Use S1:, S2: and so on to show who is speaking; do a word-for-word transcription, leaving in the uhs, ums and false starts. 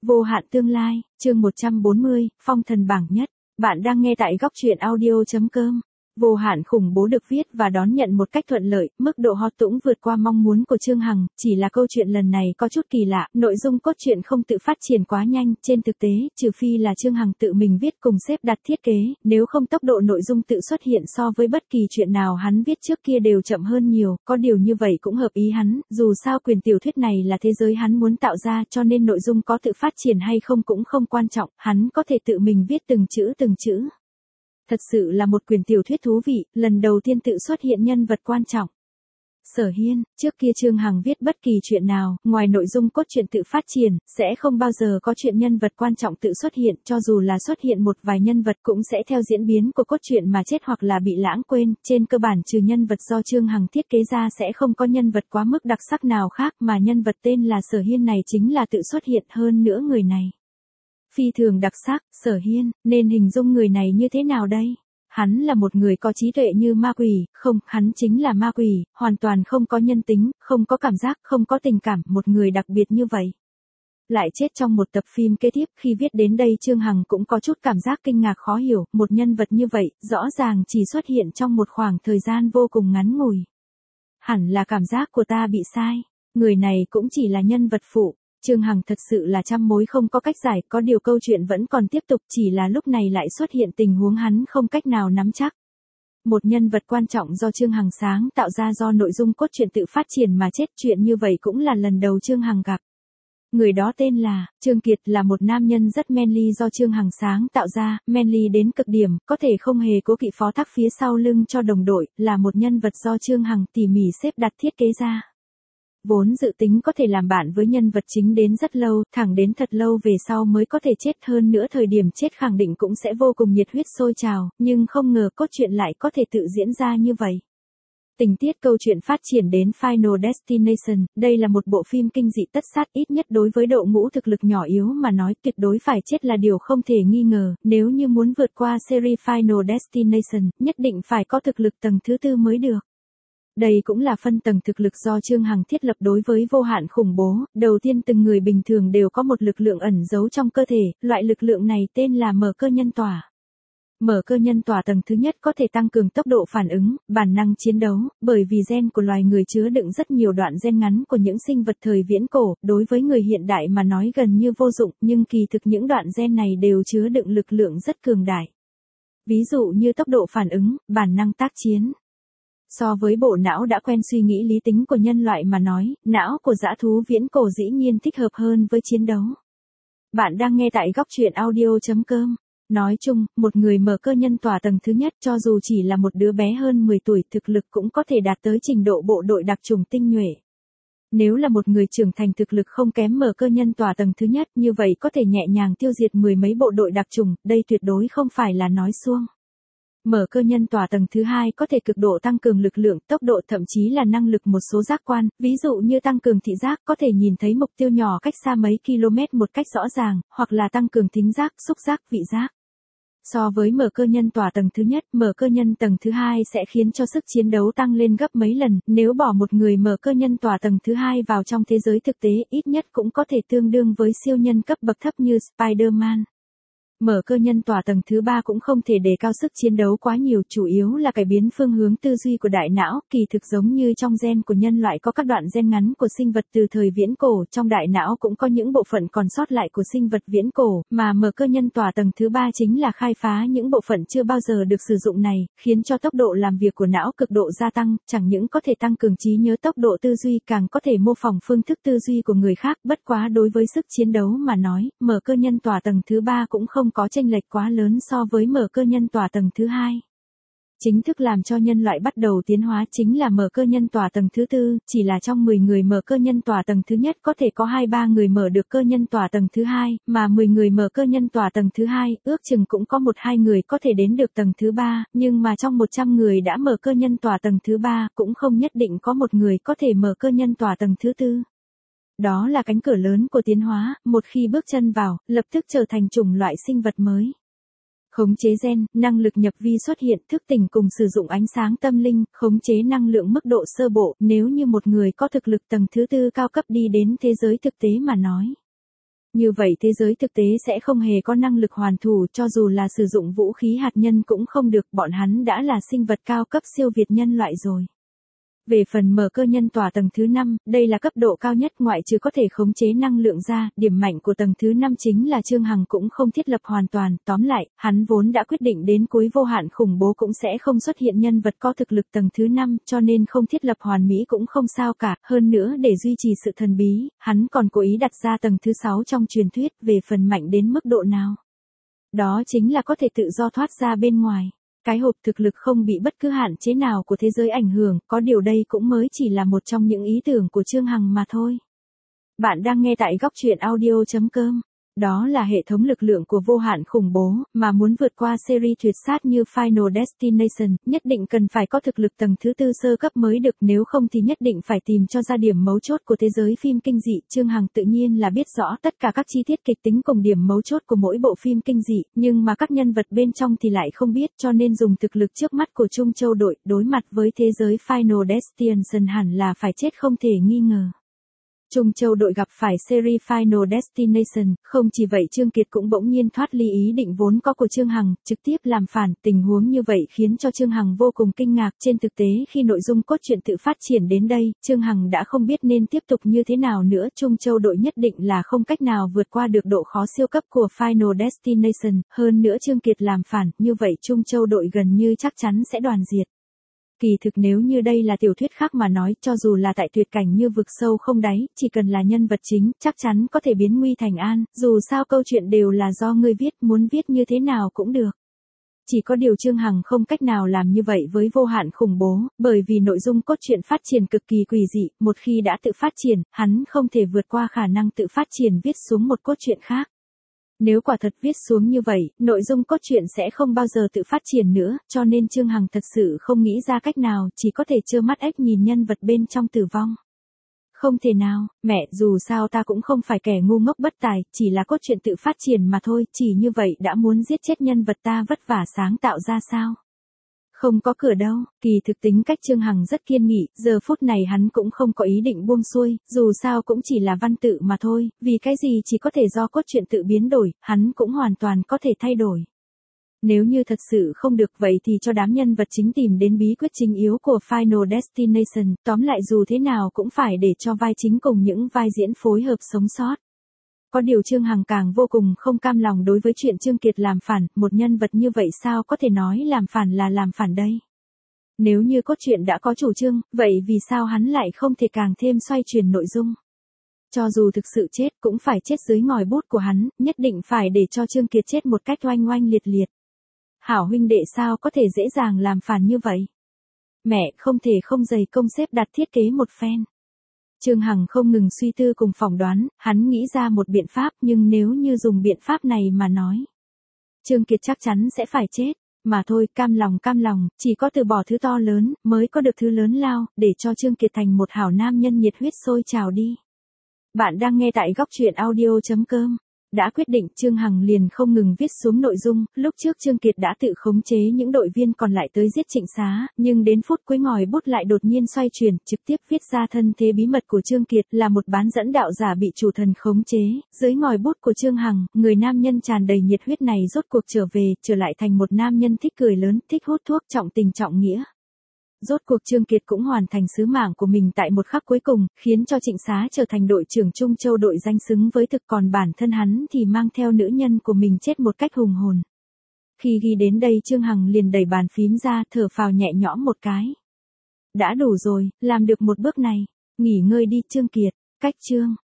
S1: Vô hạn tương lai, chương một trăm bốn mươi, phong thần bảng nhất. Bạn đang nghe tại góc truyện audio chấm com. Vô hạn khủng bố được viết và đón nhận một cách thuận lợi, mức độ hot tũng vượt qua mong muốn của Chương Hằng, chỉ là câu chuyện lần này có chút kỳ lạ, nội dung cốt truyện không tự phát triển quá nhanh, trên thực tế, trừ phi là Chương Hằng tự mình viết cùng xếp đặt thiết kế, nếu không tốc độ nội dung tự xuất hiện so với bất kỳ chuyện nào hắn viết trước kia đều chậm hơn nhiều, có điều như vậy cũng hợp ý hắn, dù sao quyền tiểu thuyết này là thế giới hắn muốn tạo ra cho nên nội dung có tự phát triển hay không cũng không quan trọng, hắn có thể tự mình viết từng chữ từng chữ. Thật sự là một quyển tiểu thuyết thú vị, lần đầu tiên tự xuất hiện nhân vật quan trọng. Sở Hiên, trước kia Chương Hằng viết bất kỳ chuyện nào, ngoài nội dung cốt truyện tự phát triển, sẽ không bao giờ có chuyện nhân vật quan trọng tự xuất hiện, cho dù là xuất hiện một vài nhân vật cũng sẽ theo diễn biến của cốt truyện mà chết hoặc là bị lãng quên, trên cơ bản trừ nhân vật do Chương Hằng thiết kế ra sẽ không có nhân vật quá mức đặc sắc nào khác mà nhân vật tên là Sở Hiên này chính là tự xuất hiện hơn nữa người này. Phi thường đặc sắc, Sở Hiên, nên hình dung người này như thế nào đây? Hắn là một người có trí tuệ như ma quỷ, không, hắn chính là ma quỷ, hoàn toàn không có nhân tính, không có cảm giác, không có tình cảm, một người đặc biệt như vậy. Lại chết trong một tập phim kế tiếp, khi viết đến đây Chương Hằng cũng có chút cảm giác kinh ngạc khó hiểu, một nhân vật như vậy, rõ ràng chỉ xuất hiện trong một khoảng thời gian vô cùng ngắn ngủi. Hẳn là cảm giác của ta bị sai, người này cũng chỉ là nhân vật phụ. Chương Hằng thật sự là trăm mối không có cách giải, có điều câu chuyện vẫn còn tiếp tục, chỉ là lúc này lại xuất hiện tình huống hắn không cách nào nắm chắc. Một nhân vật quan trọng do Chương Hằng sáng tạo ra do nội dung cốt truyện tự phát triển mà chết, chuyện như vậy cũng là lần đầu Chương Hằng gặp. Người đó tên là Trương Kiệt, là một nam nhân rất manly do Chương Hằng sáng tạo ra, manly đến cực điểm, có thể không hề cố kỵ phó thác phía sau lưng cho đồng đội, là một nhân vật do Chương Hằng tỉ mỉ xếp đặt thiết kế ra. Vốn dự tính có thể làm bạn với nhân vật chính đến rất lâu, thẳng đến thật lâu về sau mới có thể chết, hơn nữa thời điểm chết khẳng định cũng sẽ vô cùng nhiệt huyết sôi trào, nhưng không ngờ cốt truyện lại có thể tự diễn ra như vậy. Tình tiết câu chuyện phát triển đến Final Destination, đây là một bộ phim kinh dị tất sát, ít nhất đối với độ ngũ thực lực nhỏ yếu mà nói tuyệt đối phải chết là điều không thể nghi ngờ, nếu như muốn vượt qua series Final Destination, nhất định phải có thực lực tầng thứ tư mới được. Đây cũng là phân tầng thực lực do Chương Hằng thiết lập đối với vô hạn khủng bố, đầu tiên từng người bình thường đều có một lực lượng ẩn giấu trong cơ thể, loại lực lượng này tên là mở cơ nhân tỏa. Mở cơ nhân tỏa tầng thứ nhất có thể tăng cường tốc độ phản ứng, bản năng chiến đấu, bởi vì gen của loài người chứa đựng rất nhiều đoạn gen ngắn của những sinh vật thời viễn cổ, đối với người hiện đại mà nói gần như vô dụng, nhưng kỳ thực những đoạn gen này đều chứa đựng lực lượng rất cường đại. Ví dụ như tốc độ phản ứng, bản năng tác chiến. So với bộ não đã quen suy nghĩ lý tính của nhân loại mà nói, não của dã thú viễn cổ dĩ nhiên thích hợp hơn với chiến đấu. Bạn đang nghe tại góc truyện audio chấm com. Nói chung, một người mở cơ nhân tỏa tầng thứ nhất cho dù chỉ là một đứa bé hơn mười tuổi thực lực cũng có thể đạt tới trình độ bộ đội đặc chủng tinh nhuệ. Nếu là một người trưởng thành thực lực không kém mở cơ nhân tỏa tầng thứ nhất như vậy có thể nhẹ nhàng tiêu diệt mười mấy bộ đội đặc chủng, đây tuyệt đối không phải là nói suông. Mở cơ nhân tỏa tầng thứ hai có thể cực độ tăng cường lực lượng, tốc độ thậm chí là năng lực một số giác quan, ví dụ như tăng cường thị giác có thể nhìn thấy mục tiêu nhỏ cách xa mấy km một cách rõ ràng, hoặc là tăng cường thính giác, xúc giác, vị giác. So với mở cơ nhân tỏa tầng thứ nhất, mở cơ nhân tầng thứ hai sẽ khiến cho sức chiến đấu tăng lên gấp mấy lần, nếu bỏ một người mở cơ nhân tỏa tầng thứ hai vào trong thế giới thực tế, ít nhất cũng có thể tương đương với siêu nhân cấp bậc thấp như Spider-Man. Mở cơ nhân tỏa tầng thứ ba cũng không thể đề cao sức chiến đấu quá nhiều, chủ yếu là cải biến phương hướng tư duy của đại não, kỳ thực giống như trong gen của nhân loại có các đoạn gen ngắn của sinh vật từ thời viễn cổ, trong đại não cũng có những bộ phận còn sót lại của sinh vật viễn cổ, mà mở cơ nhân tỏa tầng thứ ba chính là khai phá những bộ phận chưa bao giờ được sử dụng này, khiến cho tốc độ làm việc của não cực độ gia tăng, chẳng những có thể tăng cường trí nhớ, tốc độ tư duy, càng có thể mô phỏng phương thức tư duy của người khác, bất quá đối với sức chiến đấu mà nói, mở cơ nhân tỏa tầng thứ ba cũng không có chênh lệch quá lớn so với mở cơ nhân tỏa tầng thứ hai. Chính thức làm cho nhân loại bắt đầu tiến hóa chính là mở cơ nhân tỏa tầng thứ tư, chỉ là trong mười người mở cơ nhân tỏa tầng thứ nhất có thể có hai ba người mở được cơ nhân tỏa tầng thứ hai, mà mười người mở cơ nhân tỏa tầng thứ hai, ước chừng cũng có một hai người có thể đến được tầng thứ ba, nhưng mà trong một trăm người đã mở cơ nhân tỏa tầng thứ ba, cũng không nhất định có một người có thể mở cơ nhân tỏa tầng thứ tư. Đó là cánh cửa lớn của tiến hóa, một khi bước chân vào, lập tức trở thành chủng loại sinh vật mới. Khống chế gen, năng lực nhập vi xuất hiện, thức tỉnh cùng sử dụng ánh sáng tâm linh, khống chế năng lượng mức độ sơ bộ, nếu như một người có thực lực tầng thứ tư cao cấp đi đến thế giới thực tế mà nói. Như vậy thế giới thực tế sẽ không hề có năng lực hoàn thủ, cho dù là sử dụng vũ khí hạt nhân cũng không được, bọn hắn đã là sinh vật cao cấp siêu việt nhân loại rồi. Về phần mở cơ nhân tỏa tầng thứ năm, đây là cấp độ cao nhất ngoại trừ có thể khống chế năng lượng ra, điểm mạnh của tầng thứ năm chính là Trương Hằng cũng không thiết lập hoàn toàn, tóm lại, hắn vốn đã quyết định đến cuối vô hạn khủng bố cũng sẽ không xuất hiện nhân vật có thực lực tầng thứ năm, cho nên không thiết lập hoàn mỹ cũng không sao cả, hơn nữa để duy trì sự thần bí, hắn còn cố ý đặt ra tầng thứ sáu trong truyền thuyết, về phần mạnh đến mức độ nào. Đó chính là có thể tự do thoát ra bên ngoài. Cái hộp thực lực không bị bất cứ hạn chế nào của thế giới ảnh hưởng, có điều đây cũng mới chỉ là một trong những ý tưởng của Trương Hằng mà thôi. Bạn đang nghe tại góc truyện audio chấm com. Đó là hệ thống lực lượng của vô hạn khủng bố, mà muốn vượt qua series tuyệt sát như Final Destination, nhất định cần phải có thực lực tầng thứ tư sơ cấp mới được, nếu không thì nhất định phải tìm cho ra điểm mấu chốt của thế giới phim kinh dị. Trương Hằng tự nhiên là biết rõ tất cả các chi tiết kịch tính cùng điểm mấu chốt của mỗi bộ phim kinh dị, nhưng mà các nhân vật bên trong thì lại không biết, cho nên dùng thực lực trước mắt của Trung Châu đội, đối mặt với thế giới Final Destination hẳn là phải chết không thể nghi ngờ. Trung Châu đội gặp phải series Final Destination, không chỉ vậy Trương Kiệt cũng bỗng nhiên thoát ly ý định vốn có của Trương Hằng, trực tiếp làm phản, tình huống như vậy khiến cho Trương Hằng vô cùng kinh ngạc, trên thực tế khi nội dung cốt truyện tự phát triển đến đây, Trương Hằng đã không biết nên tiếp tục như thế nào nữa, Trung Châu đội nhất định là không cách nào vượt qua được độ khó siêu cấp của Final Destination, hơn nữa Trương Kiệt làm phản, như vậy Trung Châu đội gần như chắc chắn sẽ đoàn diệt. Kỳ thực nếu như đây là tiểu thuyết khác mà nói, cho dù là tại tuyệt cảnh như vực sâu không đáy, chỉ cần là nhân vật chính, chắc chắn có thể biến nguy thành an, dù sao câu chuyện đều là do ngươi viết, muốn viết như thế nào cũng được. Chỉ có điều Trương Hằng không cách nào làm như vậy với vô hạn khủng bố, bởi vì nội dung cốt truyện phát triển cực kỳ quỷ dị, một khi đã tự phát triển, hắn không thể vượt qua khả năng tự phát triển viết xuống một cốt truyện khác. Nếu quả thật viết xuống như vậy, nội dung cốt truyện sẽ không bao giờ tự phát triển nữa, cho nên Trương Hằng thật sự không nghĩ ra cách nào, chỉ có thể trơ mắt ép nhìn nhân vật bên trong tử vong. Không thể nào, mẹ, dù sao ta cũng không phải kẻ ngu ngốc bất tài, chỉ là cốt truyện tự phát triển mà thôi, chỉ như vậy đã muốn giết chết nhân vật ta vất vả sáng tạo ra sao? Không có cửa đâu, kỳ thực tính cách Trương Hằng rất kiên nghị, giờ phút này hắn cũng không có ý định buông xuôi, dù sao cũng chỉ là văn tự mà thôi, vì cái gì chỉ có thể do cốt truyện tự biến đổi, hắn cũng hoàn toàn có thể thay đổi. Nếu như thật sự không được vậy thì cho đám nhân vật chính tìm đến bí quyết chính yếu của Final Destination, tóm lại dù thế nào cũng phải để cho vai chính cùng những vai diễn phối hợp sống sót. Có điều Trương Hằng càng vô cùng không cam lòng đối với chuyện Trương Kiệt làm phản, một nhân vật như vậy sao có thể nói làm phản là làm phản đây. Nếu như cốt truyện đã có chủ trương, vậy vì sao hắn lại không thể càng thêm xoay chuyển nội dung? Cho dù thực sự chết cũng phải chết dưới ngòi bút của hắn, nhất định phải để cho Trương Kiệt chết một cách oanh oanh liệt liệt. Hảo huynh đệ sao có thể dễ dàng làm phản như vậy? Mẹ, không thể không dày công xếp đặt thiết kế một phen. Trương Hằng không ngừng suy tư cùng phỏng đoán, hắn nghĩ ra một biện pháp, nhưng nếu như dùng biện pháp này mà nói, Trương Kiệt chắc chắn sẽ phải chết, mà thôi, cam lòng cam lòng, chỉ có từ bỏ thứ to lớn, mới có được thứ lớn lao, để cho Trương Kiệt thành một hảo nam nhân nhiệt huyết sôi trào đi. Bạn đang nghe tại góc truyện audio chấm com. Đã quyết định, Trương Hằng liền không ngừng viết xuống nội dung, lúc trước Trương Kiệt đã tự khống chế những đội viên còn lại tới giết Trịnh Xá, nhưng đến phút cuối ngòi bút lại đột nhiên xoay chuyển, trực tiếp viết ra thân thế bí mật của Trương Kiệt là một bán dẫn đạo giả bị chủ thần khống chế, dưới ngòi bút của Trương Hằng, người nam nhân tràn đầy nhiệt huyết này rốt cuộc trở về, trở lại thành một nam nhân thích cười lớn, thích hút thuốc, trọng tình trọng nghĩa. Rốt cuộc Trương Kiệt cũng hoàn thành sứ mạng của mình tại một khắc cuối cùng, khiến cho Trịnh Xá trở thành đội trưởng Trung Châu đội danh xứng với thực, còn bản thân hắn thì mang theo nữ nhân của mình chết một cách hùng hồn. Khi ghi đến đây Trương Hằng liền đẩy bàn phím ra, thở phào nhẹ nhõm một cái. Đã đủ rồi, làm được một bước này, nghỉ ngơi đi Trương Kiệt, cách chương.